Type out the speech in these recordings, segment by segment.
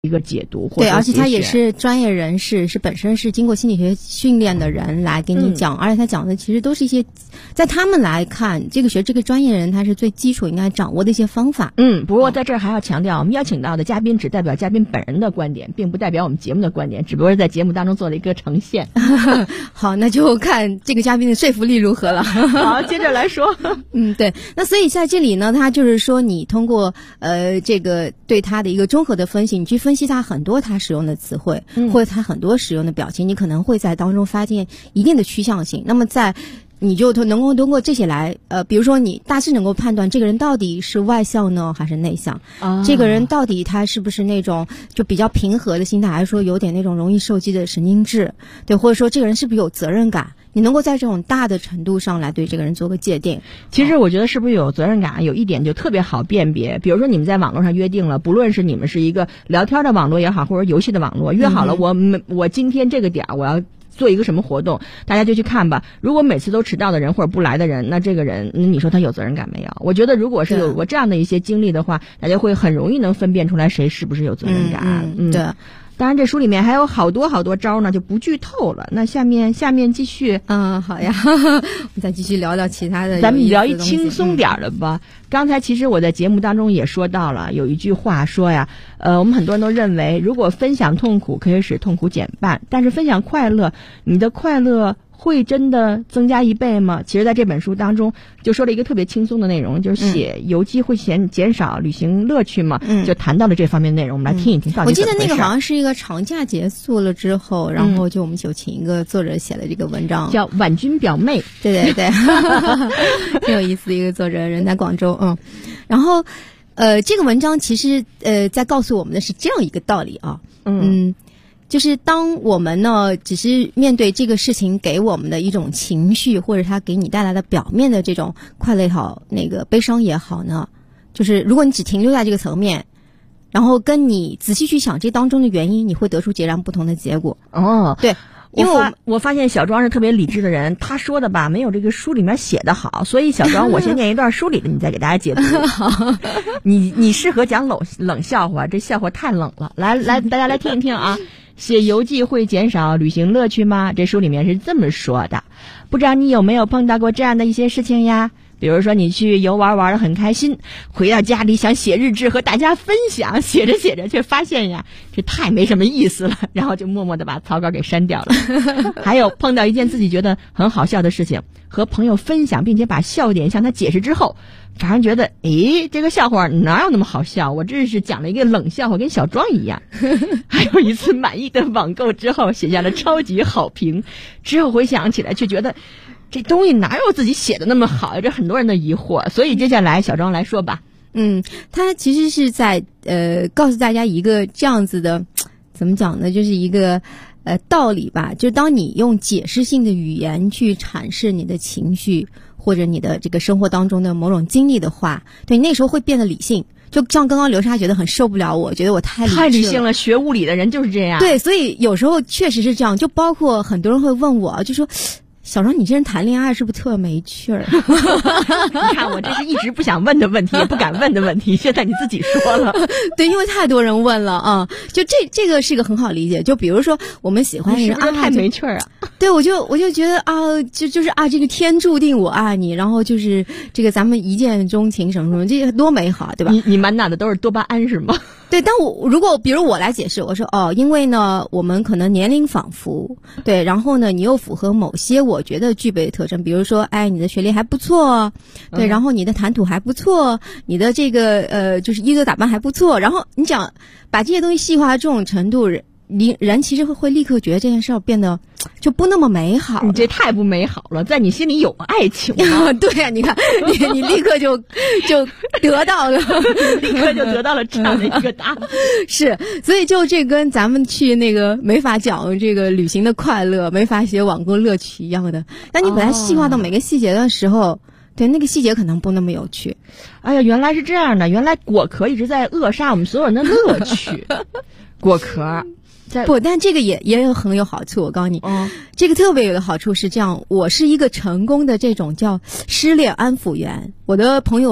一个解读或者对，而且他也是专业人士，是本身是经过心理学训练的人来给你讲，而且他讲的其实都是一些在他们来看这个专业人他是最基础应该掌握的一些方法。 不过在这儿还要强调，我们邀请到的嘉宾只代表嘉宾本人的观点，并不代表我们节目的观点，只不过是在节目当中做了一个呈现。 好，那就看这个嘉宾的说服力如何了。 好，接着来说。 对，那所以在这里呢，他就是说你通过这个对他的一个综合的分析，你去分析他很多他使用的词汇，或者他很多使用的表情，你可能会在当中发现一定的趋向性。那么你就能够通过这些来比如说你大致能够判断这个人到底是外向呢还是内向，这个人到底他是不是那种就比较平和的心态，还是说有点那种容易受激的神经质，对，或者说这个人是不是有责任感，你能够在这种大的程度上来对这个人做个界定。 其实我觉得是不是有责任感有一点就特别好辨别，比如说你们在网络上约定了，不论是你们是一个聊天的网络也好，或者游戏的网络，约好了我今天这个点我要做一个什么活动，大家就去看吧。如果每次都迟到的人或者不来的人，那这个人你说他有责任感没有？我觉得如果是有过这样的一些经历的话，大家会很容易能分辨出来谁是不是有责任感。 对。 当然这书里面还有好多招呢，就不剧透了。那下面继续。 好呀。我们再继续聊聊其他的， 咱们聊一轻松点的吧。刚才其实我在节目当中也说到了，有一句话说呀，我们很多人都认为，如果分享痛苦可以使痛苦减半，但是分享快乐，你的快乐会真的增加1倍吗？其实在这本书当中就说了一个特别轻松的内容，就是写邮寄会减少旅行乐趣嘛，就谈到了这方面的内容。我们来听一听到底怎么回事。 我记得那个好像是一个长假结束了之后，然后我们就请一个作者写了这个文章， 叫婉君表妹。 对挺有意思的一个作者，人在广州。然后这个文章其实在告诉我们的是这样一个道理啊。就是当我们呢只是面对这个事情给我们的一种情绪，或者它给你带来的表面的这种快乐也好，那个悲伤也好呢，就是如果你只停留在这个层面，然后跟你仔细去想这当中的原因，你会得出截然不同的结果。对，因为我发现小庄是特别理智的人，他说的吧没有这个书里面写的好，所以小庄我先念一段书里的，你再给大家解读。你适合讲冷笑话，这笑话太冷了。来大家来听一听啊。写邮寄会减少旅行乐趣吗？这书里面是这么说的，不知道你有没有碰到过这样的一些事情呀？比如说你去游玩得很开心，回到家里想写日志和大家分享，写着写着却发现呀，这太没什么意思了，然后就默默地把草稿给删掉了。还有碰到一件自己觉得很好笑的事情，和朋友分享并且把笑点向他解释之后，反而觉得这个笑话哪有那么好笑，我这是讲了一个冷笑话，跟小庄一样。还有一次满意的网购之后写下了超级好评，之后回想起来却觉得这东西哪有自己写的那么好，这很多人的疑惑。所以接下来小庄来说吧。 他其实是在告诉大家一个这样子的，怎么讲呢，就是一个道理吧，就当你用解释性的语言去阐释你的情绪或者你的这个生活当中的某种经历的话，对，那时候会变得理性。就像刚刚刘莎觉得很受不了我觉得我太理性了， 学物理的人就是这样。 对，所以有时候确实是这样，就包括很多人会问我，就说小庄，你这人谈恋爱是不是特没趣儿？ 你看我这是一直不想问的问题，也不敢问的问题，现在你自己说了。 对，因为太多人问了啊，就这个是个很好理解。就比如说我们喜欢人太没趣儿啊。 对，我就觉得就是这个天注定我爱你，然后就是这个咱们一见钟情什么什么，这多美好，对吧？ 你满脑的都是多巴胺是吗？ 对，但如果比如我来解释，我说因为呢我们可能年龄仿佛，对，然后呢你又符合某些我觉得具备的特征，比如说你的学历还不错，对，然后你的谈吐还不错，你的这个就是衣着打扮还不错，然后你讲把这些东西细化到这种程度，人其实会立刻觉得这件事变得就不那么美好。 你这太不美好了，在你心里有爱情吗？ 对呀，你看你立刻就得到了， 立刻就得到了这样的一个答案。 是，所以就这跟咱们去那个没法讲这个旅行的快乐，没法写网购乐趣一样的。但你把它细化到每个细节的时候，对，那个细节可能不那么有趣。 哎呀，原来是这样的，原来果壳一直在扼杀我们所有人的乐趣。果壳。 不，但这个也很有好处。我告诉你，这个特别有的好处是这样，我是一个成功的这种叫失恋安抚员。我的朋友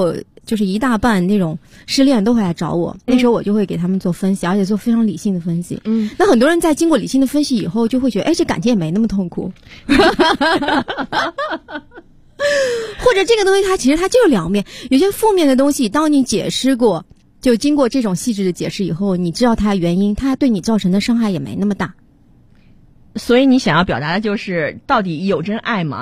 就是一大半那种失恋都会来找我，那时候我就会给他们做分析，而且做非常理性的分析。那很多人在经过理性的分析以后，就会觉得，哎，这感情也没那么痛苦。或者这个东西它其实它就是两面，有些负面的东西，当你解释过，就经过这种细致的解释以后，你知道它的原因，它对你造成的伤害也没那么大。 所以你想要表达的就是，到底有真爱吗？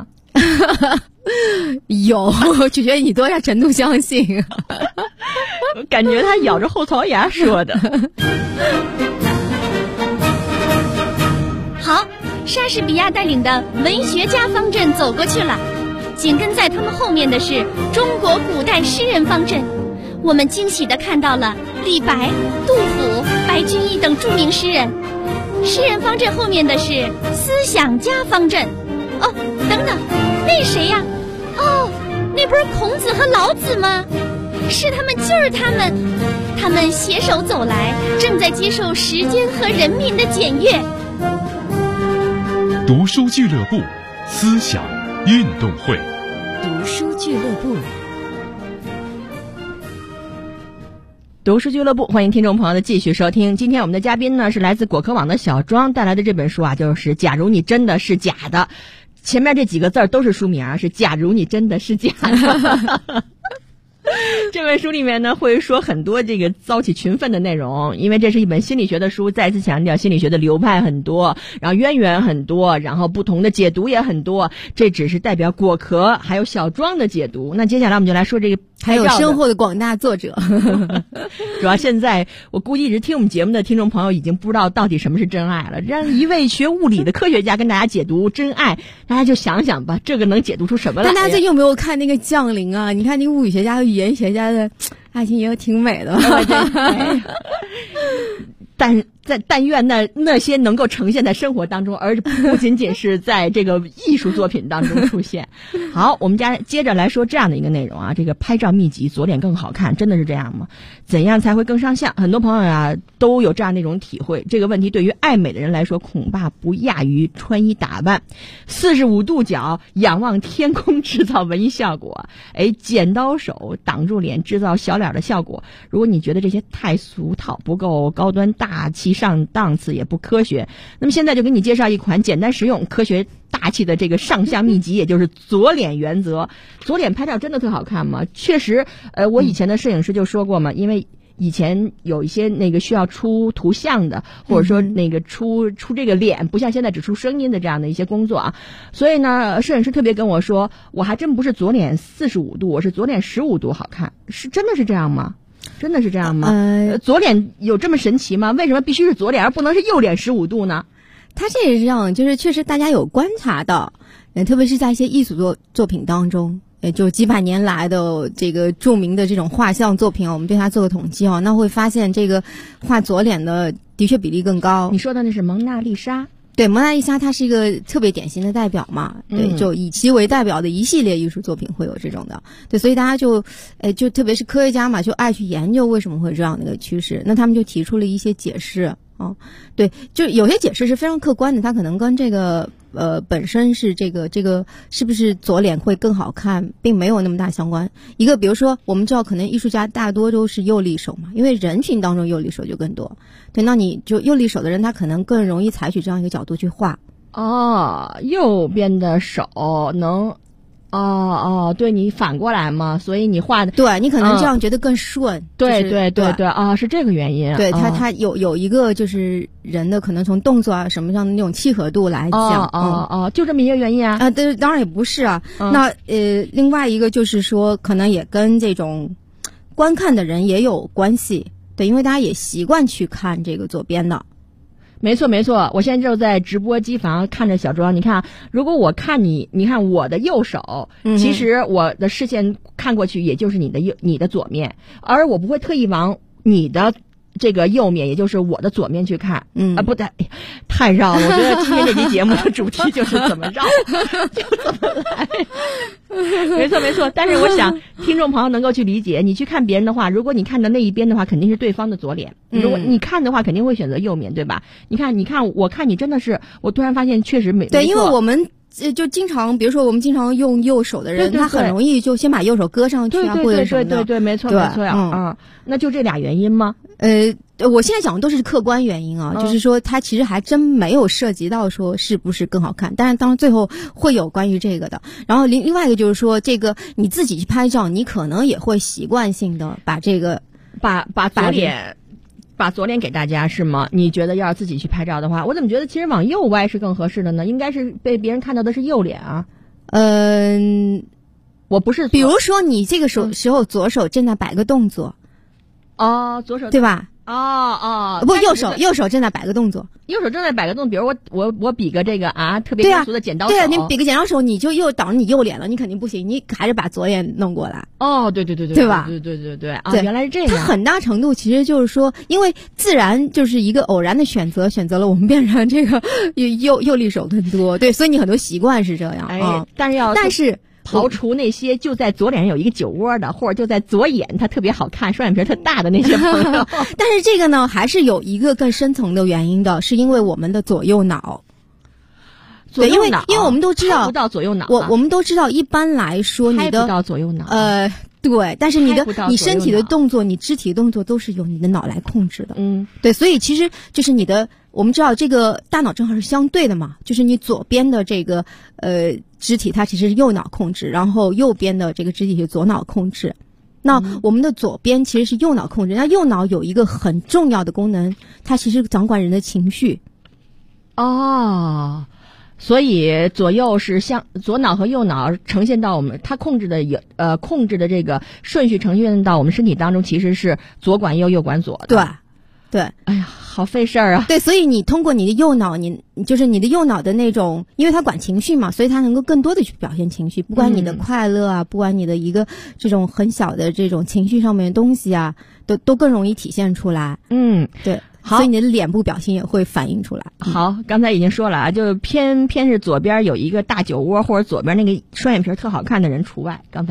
有，取决于你多大程度相信。 我感觉他咬着后槽牙说的。 好，莎士比亚带领的文学家方阵走过去了，紧跟在他们后面的是中国古代诗人方阵。我们惊喜地看到了李白、杜甫、白居易等著名诗人。诗人方阵后面的是思想家方阵。哦，等等，那谁呀？哦，那不是孔子和老子吗？是他们，就是他们，他们携手走来，正在接受时间和人民的检阅。 读书俱乐部，思想运动会。 读书俱乐部， 读书俱乐部，欢迎听众朋友的继续收听。今天我们的嘉宾呢是来自果壳网的小庄带来的这本书啊，就是假如你真的是假的。前面这几个字儿都是书名啊，是假如你真的是假的。这本书里面呢会说很多这个遭起群愤的内容，因为这是一本心理学的书，再次强调心理学的流派很多，然后渊源很多，然后不同的解读也很多，这只是代表果壳还有小庄的解读。那接下来我们就来说这个还有生活的广大作者。 主要现在我估计一直听我们节目的听众朋友已经不知道到底什么是真爱了，让一位学物理的科学家跟大家解读真爱，大家就想想吧，这个能解读出什么来呀？ 但大家最近有没有看那个降临啊？你看那个物理学家和语言学家的爱情也挺美的。但愿那些能够呈现在生活当中，而不仅仅是在这个艺术作品当中出现。好，我们接着来说这样的一个内容啊，这个拍照秘籍，左脸更好看，真的是这样吗？怎样才会更上相？很多朋友啊都有这样的一种体会。这个问题对于爱美的人来说，恐怕不亚于穿衣打扮。45度角仰望天空制造文艺效果，剪刀手挡住脸制造小脸的效果。如果你觉得这些太俗套，不够高端大气上档次，也不科学，那么现在就给你介绍一款简单实用科学大气的这个上相秘籍，也就是左脸原则。左脸拍照真的特好看吗？确实，我以前的摄影师就说过嘛，因为以前有一些那个需要出图像的，或者说那个出这个脸，不像现在只出声音的这样的一些工作啊，所以呢，摄影师特别跟我说，我还真不是左脸45度，我是左脸15度好看，是真的是这样吗？真的是这样吗？左脸有这么神奇吗？为什么必须是左脸而不能是右脸15度呢？ 它这也是这样，就是确实大家有观察到，特别是在一些艺术作品当中，就几百年来的这个著名的这种画像作品，我们对它做个统计那会发现这个画左脸的确比例更高。 你说的那是蒙娜丽莎。 对，蒙娜丽莎它是一个特别典型的代表嘛，对，就以其为代表的一系列艺术作品会有这种的，对，所以大家就特别是科学家嘛，就爱去研究为什么会这样的一个趋势，那他们就提出了一些解释对，就有些解释是非常客观的，它可能跟这个本身是这个是不是左脸会更好看，并没有那么大相关。一个比如说，我们知道可能艺术家大多都是右利手嘛，因为人群当中右利手就更多。对，那你就右利手的人，他可能更容易采取这样一个角度去画。 右边的手能。对，你反过来嘛，所以你画的， 对，你可能这样觉得更顺。 对是这个原因。 对，它有一个就是人的可能从动作啊什么上的那种契合度来讲。 就这么一个原因啊。 对，当然也不是啊。那另外一个就是说，可能也跟这种观看的人也有关系。对，因为大家也习惯去看这个左边的。 没错，我现在就在直播机房看着小庄，你看，如果我看你看我的右手，其实我的视线看过去也就是你的左面，而我不会特意往你的这个右面，也就是我的左面去看。不对，太绕了。我觉得今天这期节目的主题就是怎么绕就怎么来。没错，但是我想听众朋友能够去理解，你去看别人的话，如果你看的那一边的话，肯定是对方的左脸，如果你看的话肯定会选择右面，对吧？你看我看你真的是，我突然发现确实对，因为我们就经常，比如说我们经常用右手的人，他很容易就先把右手搁上去啊，或者什么的。 对，没错呀。那就这俩原因吗？ 我现在讲的都是客观原因啊，就是说它其实还真没有涉及到说是不是更好看，但是当然最后会有关于这个的。然后另外一个就是说，这个你自己去拍照，你可能也会习惯性的把这个把左脸给大家是吗？你觉得要是自己去拍照的话，我怎么觉得其实往右歪是更合适的呢？应该是被别人看到的是右脸啊。我不是， 比如说你这个时候左手正在摆个动作。 左手对吧？不，右手正在摆个动作， 右手正在摆个动作，比如我比个这个特别庸俗的剪刀手， 对啊，你比个剪刀手，你就又挡着你右脸了，你肯定不行，你还是把左脸弄过来。 对， 对吧？ 对，原来是这样。 它很大程度其实就是说，因为自然就是一个偶然的选择了我们变成这个右利手更多，对，所以你很多习惯是这样但是。 刨除那些就在左脸上有一个酒窝的，或者就在左眼它特别好看、双眼皮特大的那些朋友， 但是这个呢，还是有一个更深层的原因的，是因为我们的左右脑。对，因为我们都知道， 拍不到左右脑。 我们都知道，一般来说你的拍不到左右脑。 对，但是你身体的动作，你肢体动作都是由你的脑来控制的。对，所以其实就是我们知道这个大脑正好是相对的嘛，就是你左边的这个肢体它其实是右脑控制，然后右边的这个肢体是左脑控制。那我们的左边其实是右脑控制，那右脑有一个很重要的功能，它其实掌管人的情绪。 所以左右是左脑和右脑呈现到我们，它控制的这个顺序呈现到我们身体当中，其实是左管右，右管左的。对，哎呀，好费事儿啊！ 对，所以你通过你的右脑，你就是你的右脑的那种，因为它管情绪嘛，所以它能够更多的去表现情绪，不管你的快乐啊，不管你的一个这种很小的这种情绪上面的东西啊，都更容易体现出来。对。所以你的脸部表情也会反映出来。 好，刚才已经说了啊，就偏是左边有一个大酒窝，或者左边那个双眼皮特好看的人除外。刚才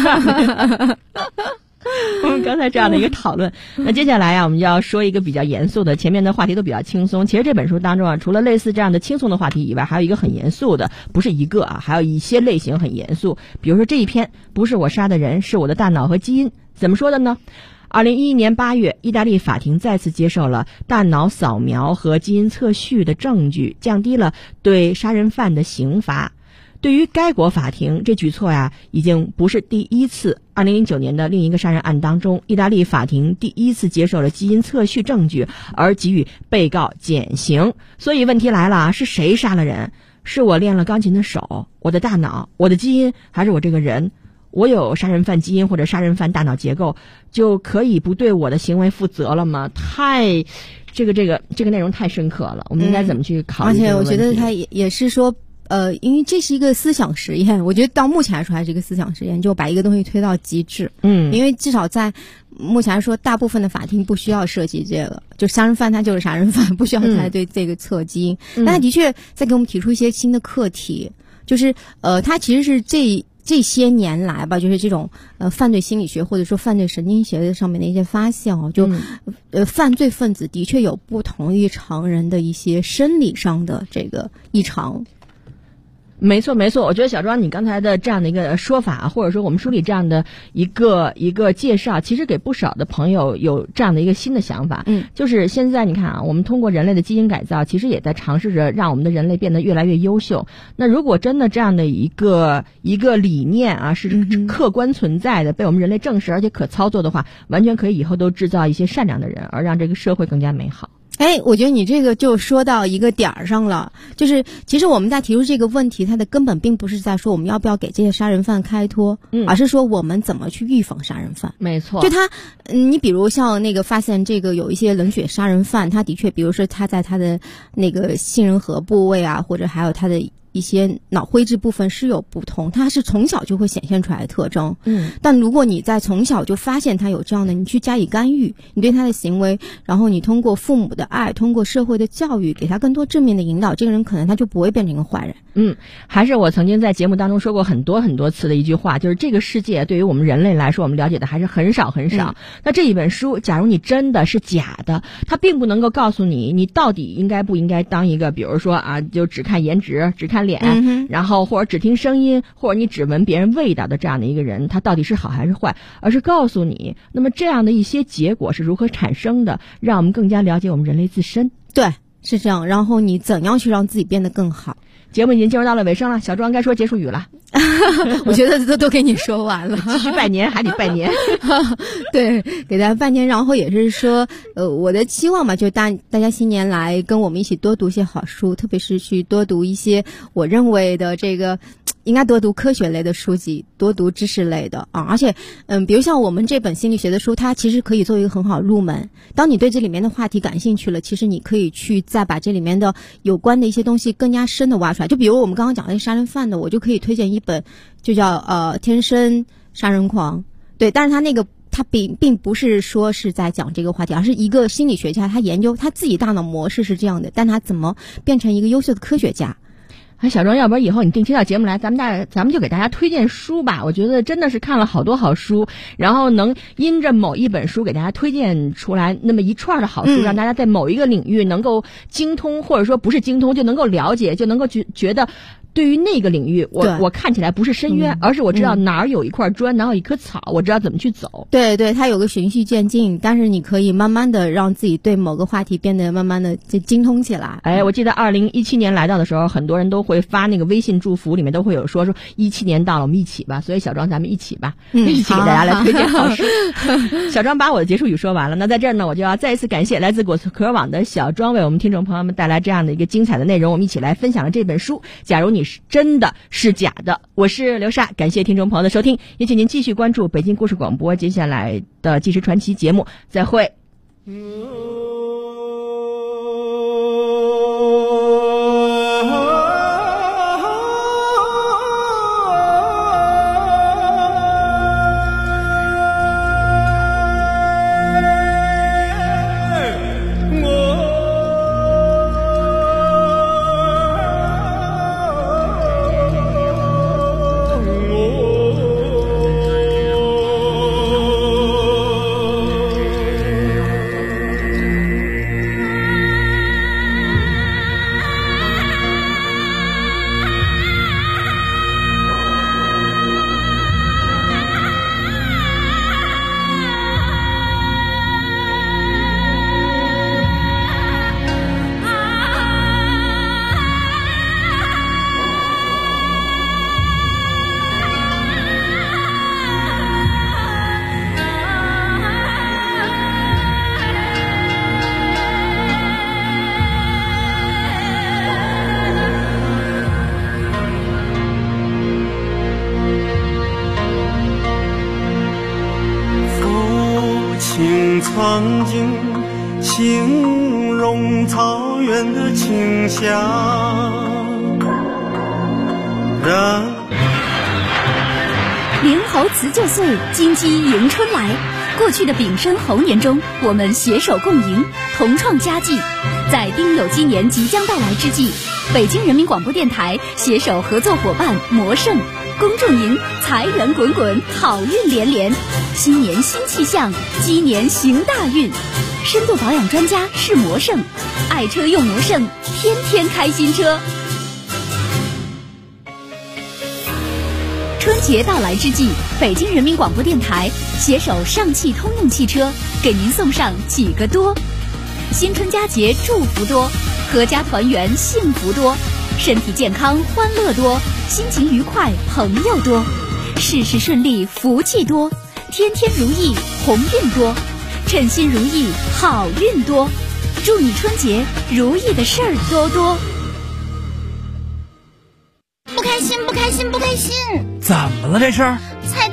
我们刚才这样的一个讨论。那接下来我们就要说一个比较严肃的，前面的话题都比较轻松。其实这本书当中除了类似这样的轻松的话题以外，还有一个很严肃的，不是一个还有一些类型很严肃。比如说这一篇，不是我杀的人，是我的大脑和基因。怎么说的呢？2011年8月，意大利法庭再次接受了大脑扫描和基因测序的证据，降低了对杀人犯的刑罚。对于该国法庭，这举措已经不是第一次。2009年的另一个杀人案当中，意大利法庭第一次接受了基因测序证据，而给予被告减刑。所以问题来了，是谁杀了人？是我练了钢琴的手，我的大脑，我的基因，还是我这个人？我有杀人犯基因或者杀人犯大脑结构，就可以不对我的行为负责了吗？这个内容太深刻了，我们应该怎么去考虑这个问题？ 而且我觉得它也是说，因为这是一个思想实验，我觉得到目前来说还是一个思想实验，就把一个东西推到极致。因为至少在目前来说，大部分的法庭不需要涉及这个，就杀人犯他就是杀人犯，不需要再对这个测基因。但他的确在给我们提出一些新的课题，就是它其实是这些年来吧，就是这种犯罪心理学或者说犯罪神经学上面的一些发现就犯罪分子的确有不同于常人的一些生理上的这个异常。 没错，我觉得小庄你刚才的这样的一个说法，或者说我们书里这样的一个介绍，其实给不少的朋友有这样的一个新的想法。就是现在你看我们通过人类的基因改造，其实也在尝试着让我们的人类变得越来越优秀。那如果真的这样的一个理念是客观存在的，被我们人类正视而且可操作的话，完全可以以后都制造一些善良的人，而让这个社会更加美好。 我觉得你这个就说到一个点儿上了，就是其实我们在提出这个问题，它的根本并不是在说我们要不要给这些杀人犯开脱，而是说我们怎么去预防杀人犯。 没错， 就你比如像那个发现这个有一些冷血杀人犯，他的确，比如说他在他的那个杏仁核部位或者还有他的一些脑灰质部分是有不同，它是从小就会显现出来的特征。但如果你在从小就发现他有这样的，你去加以干预，你对他的行为，然后你通过父母的爱，通过社会的教育，给他更多正面的引导，这个人可能他就不会变成一个坏人。 还是我曾经在节目当中说过很多很多次的一句话，就是这个世界对于我们人类来说，我们了解的还是很少很少。那这一本书，假如你真的是假的，它并不能够告诉你到底应该不应该当一个，比如说就只看颜值，只看脸，然后或者只听声音，或者你只闻别人味道的这样的一个人，他到底是好还是坏，而是告诉你，那么这样的一些结果是如何产生的，让我们更加了解我们人类自身。 对，是这样。然后你怎样去让自己变得更好？ 节目已经进入到了尾声了，小庄该说结束语了。 我觉得都给你说完了。 继续拜年，还得拜年。 对，给大家拜年，然后也是说，我的期望嘛，就大家新年来跟我们一起多读一些好书，特别是去多读一些我认为的这个。应该多读科学类的书籍，多读知识类的啊，而且，比如像我们这本心理学的书，它其实可以做一个很好入门。当你对这里面的话题感兴趣了，其实你可以去再把这里面的有关的一些东西更加深的挖出来。就比如我们刚刚讲的杀人犯的，我就可以推荐一本，就叫天生杀人狂。对，但是他并不是说是在讲这个话题，而是一个心理学家，他研究他自己大脑模式是这样的，但他怎么变成一个优秀的科学家。 小庄，要不然以后你定期到节目来，咱们就给大家推荐书吧。我觉得真的是看了好多好书，然后能因着某一本书给大家推荐出来那么一串的好书，让大家在某一个领域能够精通，或者说不是精通就能够了解，就能够觉得对于那个领域我看起来不是深渊，而是我知道哪儿有一块砖，哪有一棵草，我知道怎么去走。 对对，它有个循序渐进，但是你可以慢慢的让自己对某个话题变得慢慢的就精通起来。 我记得2017年来到的时候，很多人都会发那个微信祝福，里面都会有说17年到了，我们一起吧。所以小庄，咱们一起吧，一起给大家来推荐好书。小庄把我的结束语说完了，那在这儿呢，我就要再一次感谢来自果壳网的小庄为我们听众朋友们带来这样的一个精彩的内容，我们一起来分享了这本书。假如你是真的是假的，我是刘莎，感谢听众朋友的收听，也请您继续关注北京故事广播接下来的纪实传奇节目，再会。 曾经形容草原的清香， 灵猴辞旧岁，金鸡迎春来。过去的丙申猴年中，我们携手共赢，同创佳绩。在丁酉鸡年即将到来之际，北京人民广播电台携手合作伙伴魔盛，恭祝您财源滚滚，好运连连。新年新气象，鸡年行大运。深度保养专家是魔盛，爱车用魔盛，天天开新车。春节到来之际，北京人民广播电台携手上汽通用汽车，给您送上几个多：新春佳节祝福多，阖家团圆幸福多，身体健康欢乐多，心情愉快朋友多，事事顺利福气多，天天如意鸿运多，称心如意好运多。祝你春节如意的事儿多多。 不开心不开心不开心， 怎么了这是？ 彩